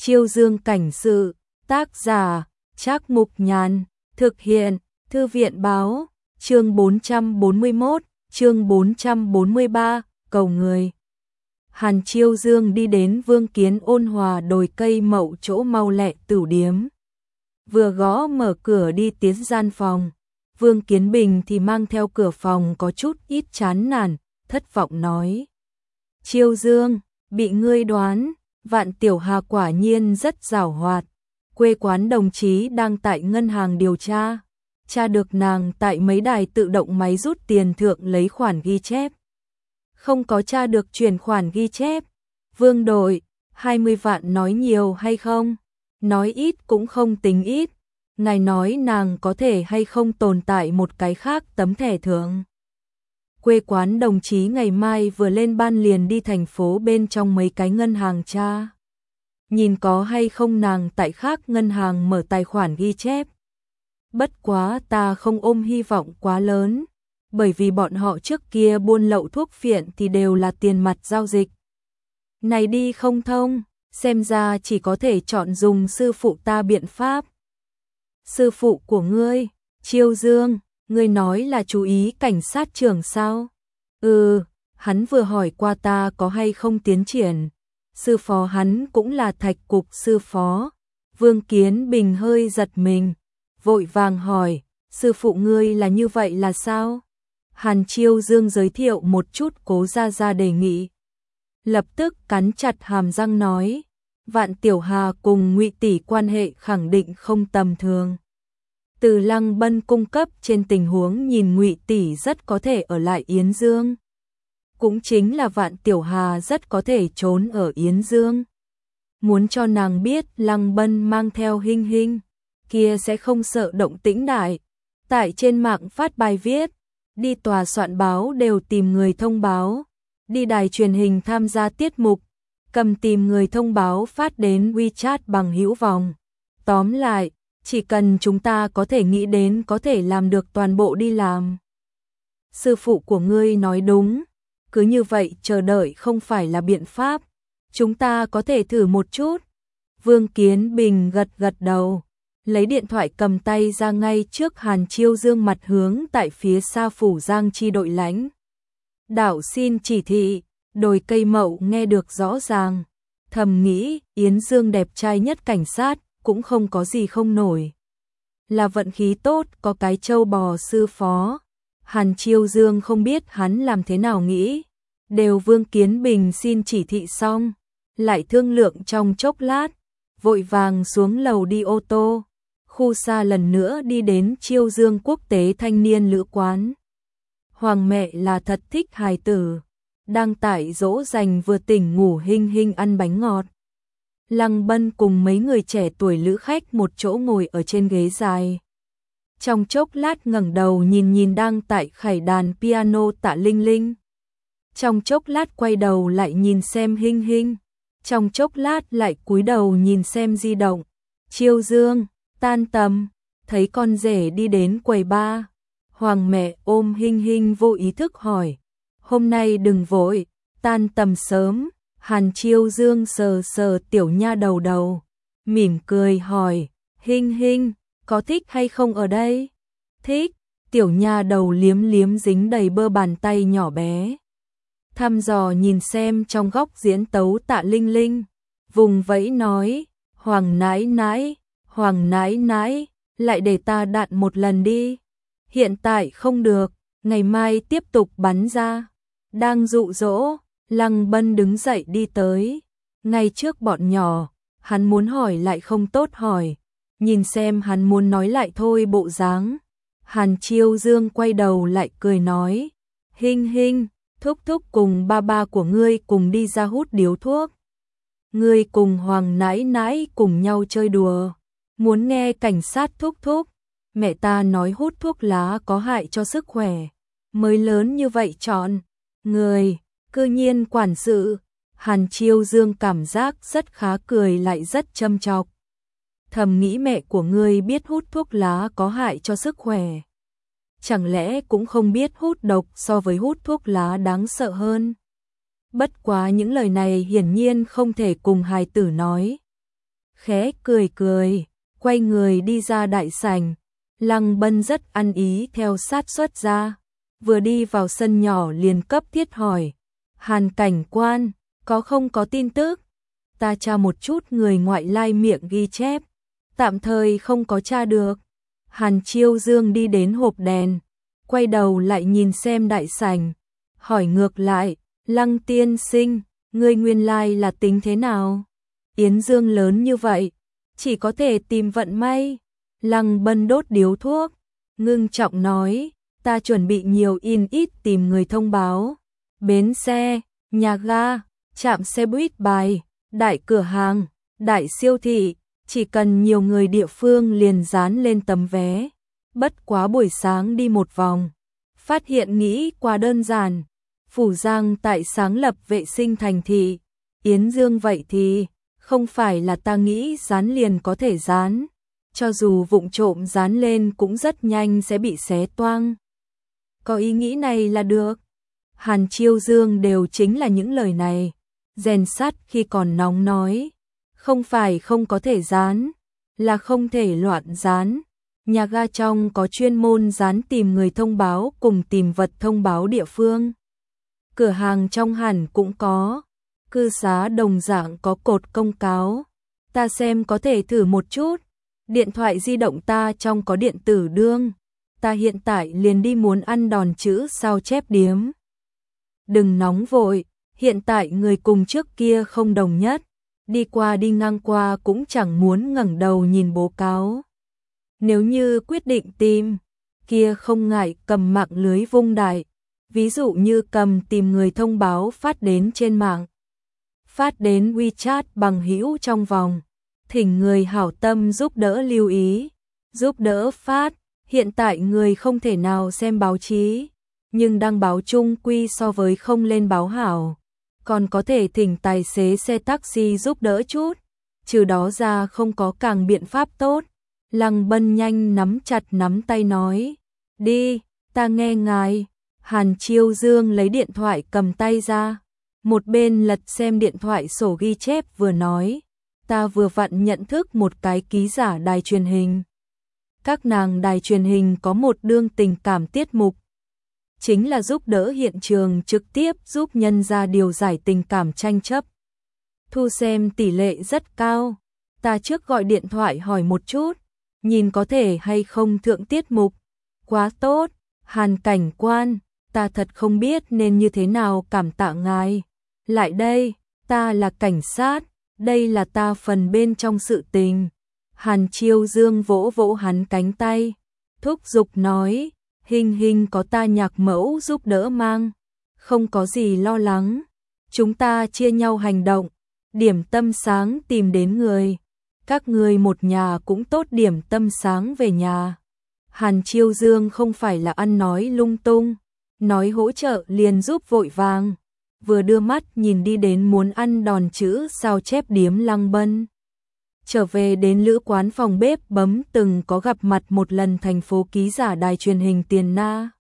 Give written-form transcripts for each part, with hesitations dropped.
Chiêu Dương cảnh sự, tác giả, Trác Mục Nhàn, thực hiện, Thư viện báo, chương 441, chương 443, cầu người. Hàn Chiêu Dương đi đến Vương Kiến ôn hòa đồi cây mậu chỗ mau lẹ tửu điếm. Vừa gõ mở cửa đi tiến gian phòng, Vương Kiến Bình thì mang theo cửa phòng có chút ít chán nản, thất vọng nói. Chiêu Dương, bị ngươi đoán, Vạn Tiểu Hà quả nhiên rất giàu hoạt. Quê quán đồng chí đang tại ngân hàng điều tra được nàng tại mấy đài tự động máy rút tiền thượng lấy khoản ghi chép. Không có tra được chuyển khoản ghi chép. Vương đội, 20 vạn nói nhiều hay không? Nói ít cũng không tính ít. Ngài nói nàng có thể hay không tồn tại một cái khác tấm thẻ thưởng. Quê quán đồng chí ngày mai vừa lên ban liền đi thành phố bên trong mấy cái ngân hàng tra. Nhìn có hay không nàng tại khác ngân hàng mở tài khoản ghi chép. Bất quá ta không ôm hy vọng quá lớn, bởi vì bọn họ trước kia buôn lậu thuốc phiện thì đều là tiền mặt giao dịch. Này đi không thông, xem ra chỉ có thể chọn dùng sư phụ ta biện pháp. Sư phụ của ngươi, Chiêu Dương, ngươi nói là chú ý cảnh sát trưởng sao? Hắn vừa hỏi qua ta có hay không tiến triển. Sư phó hắn cũng là Thạch cục sư phó. Vương Kiến Bình hơi giật mình, vội vàng hỏi, sư phụ ngươi là như vậy là sao? Hàn Chiêu Dương giới thiệu một chút Cố Gia Gia đề nghị. Lập tức cắn chặt hàm răng nói, Vạn Tiểu Hà cùng Ngụy tỷ quan hệ khẳng định không tầm thường. Từ Lăng Bân cung cấp trên tình huống nhìn Ngụy tỷ rất có thể ở lại Yến Dương. Cũng chính là Vạn Tiểu Hà rất có thể trốn ở Yến Dương. Muốn cho nàng biết Lăng Bân mang theo Hinh Hinh, kia sẽ không sợ động tĩnh đại. Tại trên mạng phát bài viết, đi tòa soạn báo đều tìm người thông báo, đi đài truyền hình tham gia tiết mục, cầm tìm người thông báo phát đến WeChat bằng hữu vòng. Tóm lại, chỉ cần chúng ta có thể nghĩ đến có thể làm được toàn bộ đi làm. Sư phụ của ngươi nói đúng, cứ như vậy chờ đợi không phải là biện pháp, chúng ta có thể thử một chút. Vương Kiến Bình gật gật đầu, lấy điện thoại cầm tay ra ngay trước Hàn Chiêu Dương mặt hướng tại phía xa phủ Giang chi đội lãnh. Đạo xin chỉ thị, đồi cây mậu nghe được rõ ràng, thầm nghĩ Yến Dương đẹp trai nhất cảnh sát, cũng không có gì không nổi. Là vận khí tốt có cái trâu bò sư phó. Hàn Chiêu Dương không biết hắn làm thế nào nghĩ. Đều Vương Kiến Bình xin chỉ thị xong, lại thương lượng trong chốc lát, vội vàng xuống lầu đi ô tô. Khu xa lần nữa đi đến Chiêu Dương Quốc tế thanh niên lữ quán. Hoàng mẹ là thật thích hài tử, đang tại dỗ dành vừa tỉnh ngủ Hinh Hinh ăn bánh ngọt. Lăng Bân cùng mấy người trẻ tuổi lữ khách một chỗ ngồi ở trên ghế dài. Trong chốc lát ngẩng đầu nhìn đang tại khải đàn piano Tạ Linh Linh. Trong chốc lát quay đầu lại nhìn xem Hinh Hinh. Trong chốc lát lại cúi đầu nhìn xem di động. Chiêu Dương, tan tầm, thấy con rể đi đến quầy bar. Hoàng mẹ ôm Hinh Hinh vô ý thức hỏi, hôm nay đừng vội, tan tầm sớm. Hàn Chiêu Dương sờ sờ tiểu nha đầu, mỉm cười hỏi, Hinh Hinh, có thích hay không ở đây? Thích, tiểu nha đầu liếm liếm dính đầy bơ bàn tay nhỏ bé. Thăm dò nhìn xem trong góc diễn tấu Tạ Linh Linh, vùng vẫy nói, Hoàng nãi nãi, lại để ta đạn một lần đi. Hiện tại không được, ngày mai tiếp tục bắn ra. Đang dụ dỗ, Lăng Bân đứng dậy đi tới, ngay trước bọn nhỏ, hắn muốn hỏi lại không tốt hỏi, nhìn xem hắn muốn nói lại thôi bộ dáng. Hàn Chiêu Dương quay đầu lại cười nói, Hinh Hinh, thúc thúc cùng ba ba của ngươi cùng đi ra hút điếu thuốc. Ngươi cùng Hoàng nãi nãi cùng nhau chơi đùa, muốn nghe cảnh sát thúc thúc. Mẹ ta nói hút thuốc lá có hại cho sức khỏe, mới lớn như vậy chọn người. Cư nhiên quản sự. Hàn Chiêu Dương cảm giác rất khá cười lại rất châm chọc. Thầm nghĩ mẹ của ngươi biết hút thuốc lá có hại cho sức khỏe, chẳng lẽ cũng không biết hút độc so với hút thuốc lá đáng sợ hơn. Bất quá những lời này hiển nhiên không thể cùng hài tử nói. khẽ cười cười, quay người đi ra đại sảnh. Lăng Bân rất ăn ý theo sát xuất ra, vừa đi vào sân nhỏ liền cấp thiết hỏi, Hàn cảnh quan, không có tin tức? Ta tra một chút người ngoại lai miệng ghi chép, tạm thời không có tra được. Hàn Chiêu Dương đi đến hộp đèn, quay đầu lại nhìn xem đại sảnh, hỏi ngược lại, Lăng tiên sinh, ngươi nguyên lai là tính thế nào? Yến Dương lớn như vậy, chỉ có thể tìm vận may. Lăng Bân đốt điếu thuốc, ngưng trọng nói, ta chuẩn bị nhiều in ít tìm người thông báo. Bến xe, nhà ga, trạm xe buýt bài, đại cửa hàng, đại siêu thị, chỉ cần nhiều người địa phương liền dán lên tấm vé. Bất quá buổi sáng đi một vòng, phát hiện nghĩ quá đơn giản. Phủ Giang tại sáng lập vệ sinh thành thị. Yến Dương vậy thì, không phải là ta nghĩ dán liền có thể dán. Cho dù vụng trộm dán lên cũng rất nhanh sẽ bị xé toang. Có ý nghĩ này là được. Hàn Chiêu Dương đều chính là những lời này. Rèn sắt khi còn nóng nói. Không phải không có thể dán, là không thể loạn dán. Nhà ga trong có chuyên môn dán tìm người thông báo cùng tìm vật thông báo địa phương. Cửa hàng trong hẳn cũng có. Cư xá đồng dạng có cột công cáo. Ta xem có thể thử một chút. Điện thoại di động ta trong có điện tử đương. Ta hiện tại liền đi muốn ăn đòn chữ sao chép điếm. Đừng nóng vội, hiện tại người cùng trước kia không đồng nhất. Đi qua đi ngang qua cũng chẳng muốn ngẩng đầu nhìn báo cáo. Nếu như quyết định tìm, kia không ngại cầm mạng lưới vung đại. Ví dụ như cầm tìm người thông báo phát đến trên mạng. Phát đến WeChat bằng hữu trong vòng. Thỉnh người hảo tâm giúp đỡ lưu ý. Giúp đỡ phát. Hiện tại người không thể nào xem báo chí. Nhưng đăng báo chung quy so với không lên báo hảo. Còn có thể thỉnh tài xế xe taxi giúp đỡ chút. Trừ đó ra không có càng biện pháp tốt. Lăng Bân nhanh nắm chặt nắm tay nói. Đi, ta nghe ngài. Hàn Chiêu Dương lấy điện thoại cầm tay ra. Một bên lật xem điện thoại sổ ghi chép vừa nói. Ta vừa vặn nhận thức một cái ký giả đài truyền hình. Các nàng đài truyền hình có một đương tình cảm tiết mục. Chính là giúp đỡ hiện trường trực tiếp giúp nhân ra điều giải tình cảm tranh chấp. Thu xem tỷ lệ rất cao. Ta trước gọi điện thoại hỏi một chút. Nhìn có thể hay không thượng tiết mục. Quá tốt, Hàn cảnh quan. Ta thật không biết nên như thế nào cảm tạ ngài. Lại đây, ta là cảnh sát. Đây là ta phần bên trong sự tình. Hàn Chiêu Dương vỗ vỗ hắn cánh tay. Thúc giục nói. Hình hình có ta nhạc mẫu giúp đỡ mang. Không có gì lo lắng. Chúng ta chia nhau hành động. Điểm tâm sáng tìm đến người. Các người một nhà cũng tốt điểm tâm sáng về nhà. Hàn Chiêu Dương không phải là ăn nói lung tung. Nói hỗ trợ liền giúp vội vàng. Vừa đưa mắt nhìn đi đến muốn ăn đòn chữ sao chép điếm Lăng Bân. Trở về đến lữ quán phòng bếp bấm từng có gặp mặt một lần thành phố ký giả đài truyền hình Tiền Na.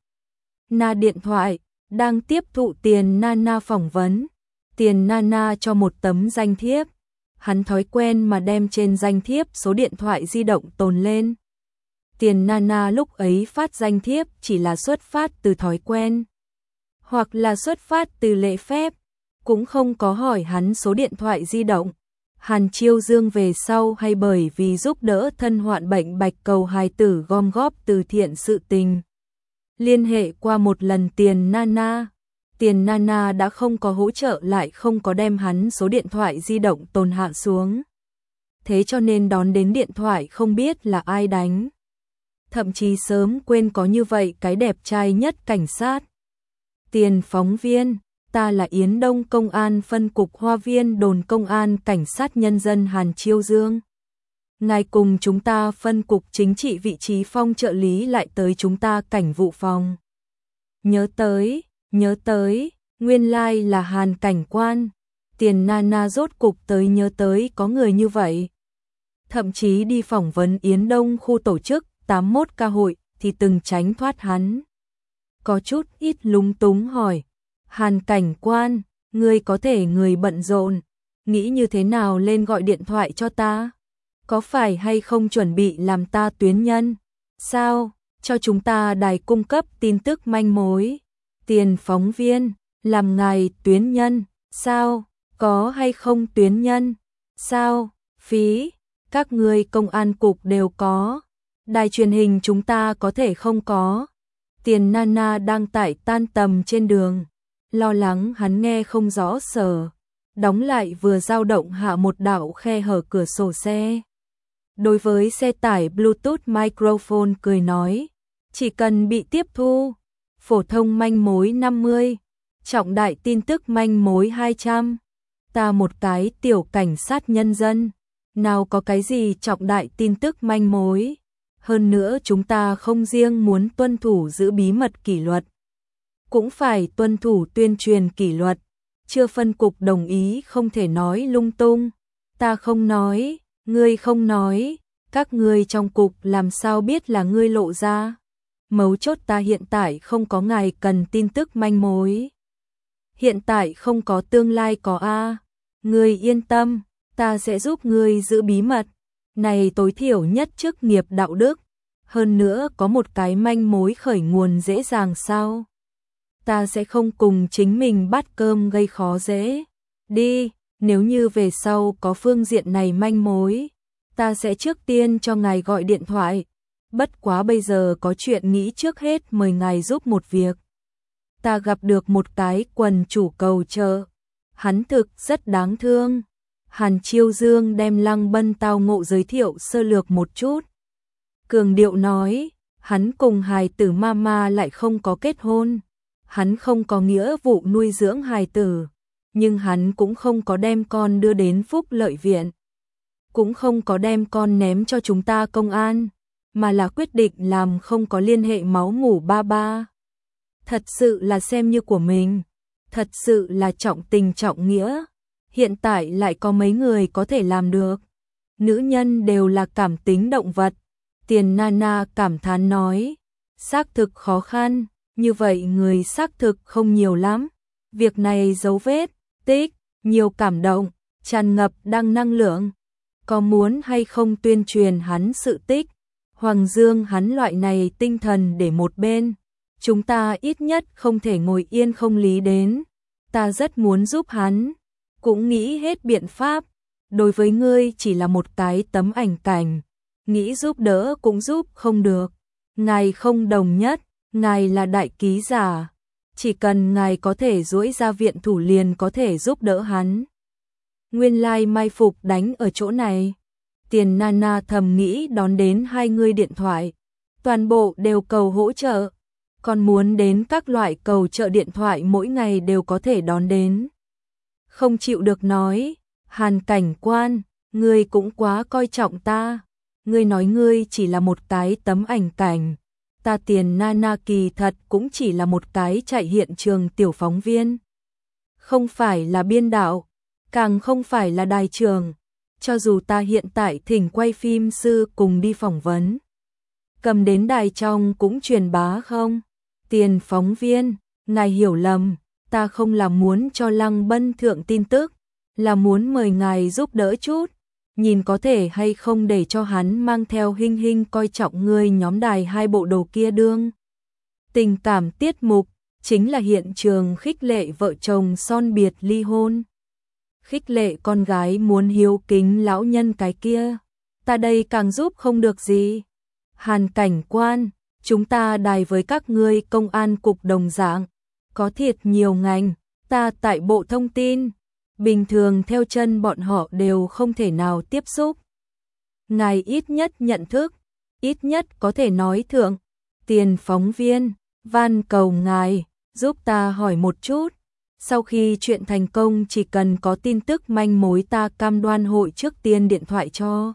Na điện thoại, đang tiếp thụ Tiền Na phỏng vấn. Tiền Na cho một tấm danh thiếp. Hắn thói quen mà đem trên danh thiếp số điện thoại di động tồn lên. Tiền Na lúc ấy phát danh thiếp chỉ là xuất phát từ thói quen. Hoặc là xuất phát từ lễ phép. Cũng không có hỏi hắn số điện thoại di động. Hàn Chiêu Dương về sau hay bởi vì giúp đỡ thân hoạn bệnh bạch cầu hài tử gom góp từ thiện sự tình. Liên hệ qua một lần Tiền Na. Tiền Na đã không có hỗ trợ lại không có đem hắn số điện thoại di động tồn hạ xuống. Thế cho nên đón đến điện thoại không biết là ai đánh. Thậm chí sớm quên có như vậy cái đẹp trai nhất cảnh sát. Tiền phóng viên. Ta là Yến Đông Công an phân cục Hoa Viên đồn công an cảnh sát nhân dân Hàn Chiêu Dương. Ngài cùng chúng ta phân cục chính trị vị trí phong trợ lý lại tới chúng ta cảnh vụ phòng. Nhớ tới, nguyên lai là Hàn cảnh quan. Tiền Na rốt cục tới nhớ tới có người như vậy. Thậm chí đi phỏng vấn Yến Đông khu tổ chức 81 ca hội thì từng tránh thoát hắn. Có chút ít lúng túng hỏi. Hàn cảnh quan, ngươi có thể người bận rộn, nghĩ như thế nào lên gọi điện thoại cho ta? có phải hay không chuẩn bị làm ta tuyến nhân? Sao? Cho chúng ta đài cung cấp tin tức manh mối. Tiền phóng viên, làm ngài tuyến nhân, sao? Có hay không tuyến nhân? Sao? Phí, các ngươi công an cục đều có. Đài truyền hình chúng ta có thể không có. Tiền Nana đang tải tan tầm trên đường, lo lắng hắn nghe không rõ sở. Đóng lại vừa dao động hạ một đạo khe hở cửa sổ xe. Đối với xe tải Bluetooth microphone cười nói, chỉ cần bị tiếp thu, phổ thông manh mối 50, trọng đại tin tức manh mối 200. Ta một cái tiểu cảnh sát nhân dân, nào có cái gì trọng đại tin tức manh mối. Hơn nữa chúng ta không riêng muốn tuân thủ giữ bí mật kỷ luật, cũng phải tuân thủ tuyên truyền kỷ luật. Chưa phân cục đồng ý không thể nói lung tung. Ta không nói, ngươi không nói, các ngươi trong cục làm sao biết là ngươi lộ ra. Mấu chốt ta hiện tại không có ngài cần tin tức manh mối. Hiện tại không có tương lai có a. Ngươi yên tâm, ta sẽ giúp ngươi giữ bí mật. Này tối thiểu nhất chức nghiệp đạo đức. Hơn nữa có một cái manh mối khởi nguồn dễ dàng sao? Ta sẽ không cùng chính mình bắt cơm gây khó dễ. Đi, nếu như về sau có phương diện này manh mối, ta sẽ trước tiên cho ngài gọi điện thoại. Bất quá bây giờ có chuyện nghĩ trước hết mời ngài giúp một việc. Ta gặp được một cái quần chủ cầu trợ. Hắn thực rất đáng thương. Hàn Chiêu Dương đem Lăng Bân tao ngộ giới thiệu sơ lược một chút. Cường điệu nói, hắn cùng hài tử mama lại không có kết hôn. Hắn không có nghĩa vụ nuôi dưỡng hài tử, nhưng hắn cũng không có đem con đưa đến phúc lợi viện. Cũng không có đem con ném cho chúng ta công an, mà là quyết định làm không có liên hệ máu mủ ba ba. Thật sự là xem như của mình, thật sự là trọng tình trọng nghĩa. Hiện tại lại có mấy người có thể làm được. Nữ nhân đều là cảm tính động vật. Tiền Nana cảm thán nói, xác thực khó khăn, như vậy người xác thực không nhiều lắm. Việc này dấu vết, tích, nhiều cảm động, tràn ngập đăng năng lượng. Có muốn hay không tuyên truyền hắn sự tích, Hoàng Dương hắn loại này tinh thần để một bên. Chúng ta ít nhất không thể ngồi yên không lý đến. Ta rất muốn giúp hắn, cũng nghĩ hết biện pháp. Đối với ngươi chỉ là một cái tấm ảnh cảnh, nghĩ giúp đỡ cũng giúp không được. Ngài không đồng nhất, ngài là đại ký giả, chỉ cần ngài có thể duỗi ra viện thủ liền có thể giúp đỡ hắn. Nguyên lai mai phục đánh ở chỗ này. Tiền Nana thầm nghĩ đón đến hai người điện thoại, toàn bộ đều cầu hỗ trợ, còn muốn đến các loại cầu trợ điện thoại mỗi ngày đều có thể đón đến. Không chịu được nói, Hàn cảnh quan, ngươi cũng quá coi trọng ta. Ngươi nói ngươi chỉ là một cái tấm ảnh cảnh. Ta Tiền Nana kỳ thật cũng chỉ là một cái chạy hiện trường tiểu phóng viên. Không phải là biên đạo, càng không phải là đài trường. Cho dù ta hiện tại thỉnh quay phim sư cùng đi phỏng vấn, cầm đến đài trong cũng truyền bá không? Tiền phóng viên, ngài hiểu lầm, ta không là muốn cho Lăng Bân thượng tin tức, là muốn mời ngài giúp đỡ chút, nhìn có thể hay không để cho hắn mang theo Hinh Hinh coi trọng ngươi nhóm đài hai bộ đồ kia đương. Tình cảm tiết mục, chính là hiện trường khích lệ vợ chồng son biệt ly hôn. Khích lệ con gái muốn hiếu kính lão nhân cái kia. Ta đây càng giúp không được gì. Hàn cảnh quan, chúng ta đài với các ngươi công an cục đồng dạng, có thiệt nhiều ngành, ta tại bộ thông tin, bình thường theo chân bọn họ đều không thể nào tiếp xúc. Ngài ít nhất nhận thức, ít nhất có thể nói thượng. Tiền phóng viên, van cầu ngài, giúp ta hỏi một chút. Sau khi chuyện thành công chỉ cần có tin tức manh mối ta cam đoan hội trước tiên điện thoại cho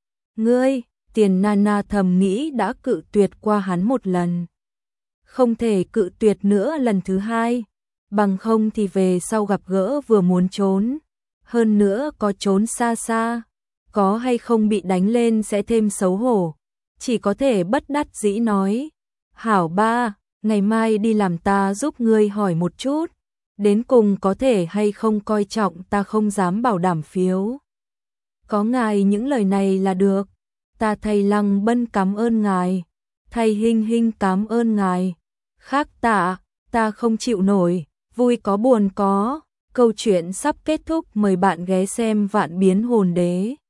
ngươi. Tiền Nana thầm nghĩ đã cự tuyệt qua hắn một lần, không thể cự tuyệt nữa lần thứ hai, bằng không thì về sau gặp gỡ vừa muốn trốn, hơn nữa có trốn xa xa, có hay không bị đánh lên sẽ thêm xấu hổ, chỉ có thể bất đắc dĩ nói, hảo ba, ngày mai đi làm ta giúp ngươi hỏi một chút, đến cùng có thể hay không coi trọng ta không dám bảo đảm phiếu. có ngài những lời này là được. Ta thầy Lăng Bân cảm ơn ngài, thầy Hinh Hinh cảm ơn ngài. Khác tạ, ta không chịu nổi, vui có buồn có. Câu chuyện sắp kết thúc, mời bạn ghé xem Vạn Biến Hồn Đế.